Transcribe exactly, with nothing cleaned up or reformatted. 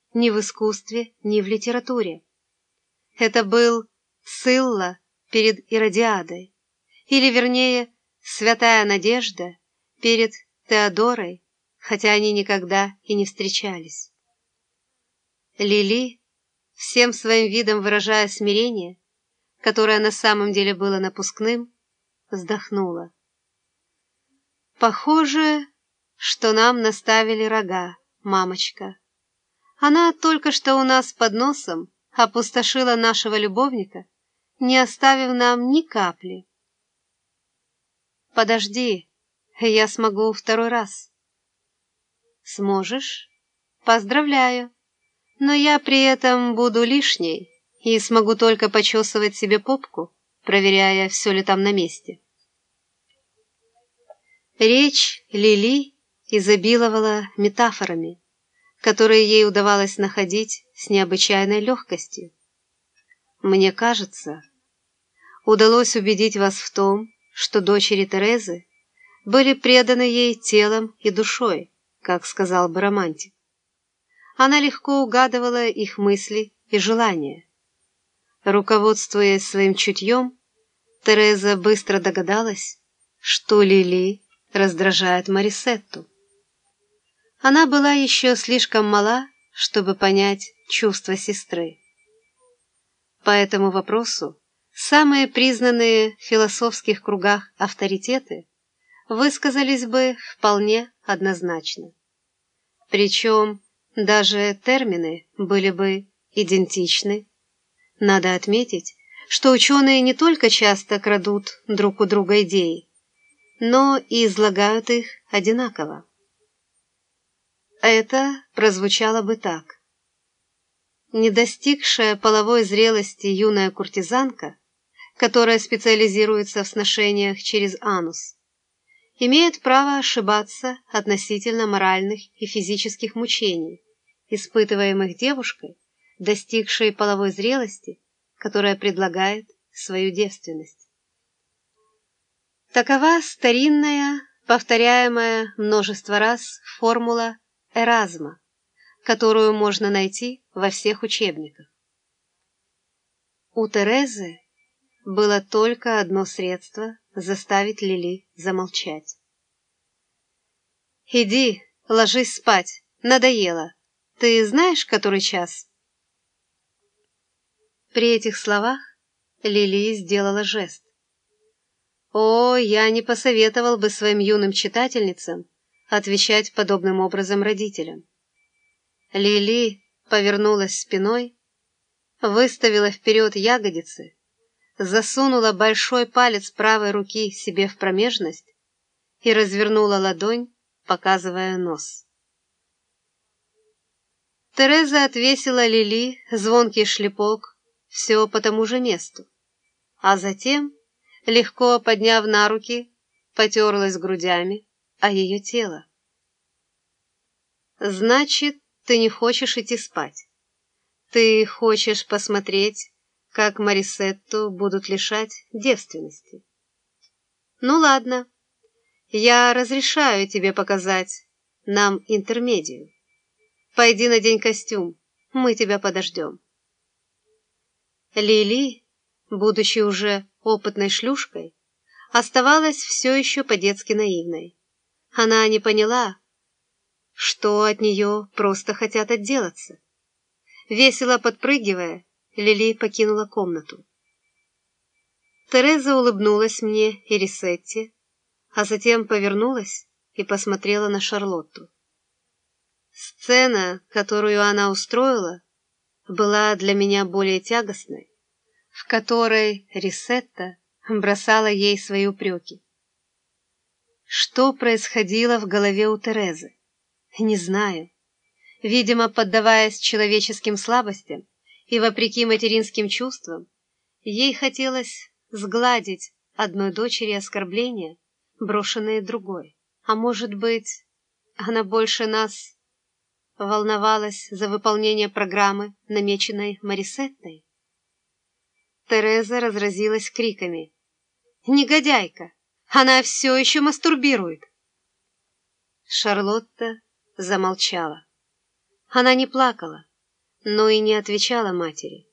ни в искусстве, ни в литературе. Это был Сцилла перед Иродиадой, или, вернее, святая Надежда перед Теодорой, хотя они никогда и не встречались. Лили, всем своим видом выражая смирение, которое на самом деле было напускным, вздохнула. «Похоже, что нам наставили рога, мамочка. Она только что у нас под носом опустошила нашего любовника, не оставив нам ни капли. Подожди, я смогу второй раз». «Сможешь? Поздравляю. Но я при этом буду лишней и смогу только почесывать себе попку, проверяя, все ли там на месте». Речь Лили изобиловала метафорами, которые ей удавалось находить с необычайной легкостью. «Мне кажется, удалось убедить вас в том, что дочери Терезы были преданы ей телом и душой, как сказал бы романтик. Она легко угадывала их мысли и желания. Руководствуясь своим чутьем, Тереза быстро догадалась, что Лили раздражает Марисетту. Она была еще слишком мала, чтобы понять чувства сестры. По этому вопросу самые признанные в философских кругах авторитеты высказались бы вполне однозначно. Причем даже термины были бы идентичны. Надо отметить, что ученые не только часто крадут друг у друга идеи, но и излагают их одинаково. Это прозвучало бы так. Не достигшая половой зрелости юная куртизанка, которая специализируется в сношениях через анус, имеет право ошибаться относительно моральных и физических мучений, испытываемых девушкой, достигшей половой зрелости, которая предлагает свою девственность. Такова старинная, повторяемая множество раз формула Эразма, которую можно найти во всех учебниках. У Терезы было только одно средство заставить Лили замолчать. «Иди, ложись спать, надоело. Ты знаешь, который час?» При этих словах Лили сделала жест. О, я не посоветовал бы своим юным читательницам отвечать подобным образом родителям. Лили повернулась спиной, выставила вперед ягодицы, засунула большой палец правой руки себе в промежность и развернула ладонь, показывая нос. Тереза отвесила Лили звонкий шлепок все по тому же месту, а затем, легко подняв на руки, потерлась грудями о ее тело. «Значит, ты не хочешь идти спать. Ты хочешь посмотреть, как Марисетту будут лишать девственности. Ну ладно, я разрешаю тебе показать нам интермедию. Пойди надень костюм, мы тебя подождем». Лили, будучи уже опытной шлюшкой, оставалась все еще по-детски наивной. Она не поняла, что от нее просто хотят отделаться. Весело подпрыгивая, Лили покинула комнату. Тереза улыбнулась мне и Рисетте, а затем повернулась и посмотрела на Шарлотту. Сцена, которую она устроила, была для меня более тягостной, в которой Рисетта бросала ей свои упреки. Что происходило в голове у Терезы? Не знаю. Видимо, поддаваясь человеческим слабостям и вопреки материнским чувствам, ей хотелось сгладить одной дочери оскорбления, брошенные другой. А может быть, она больше нас волновалась за выполнение программы, намеченной Марисеттой? Тереза разразилась криками. «Негодяйка! Она все еще мастурбирует!» Шарлотта замолчала. Она не плакала, но и не отвечала матери.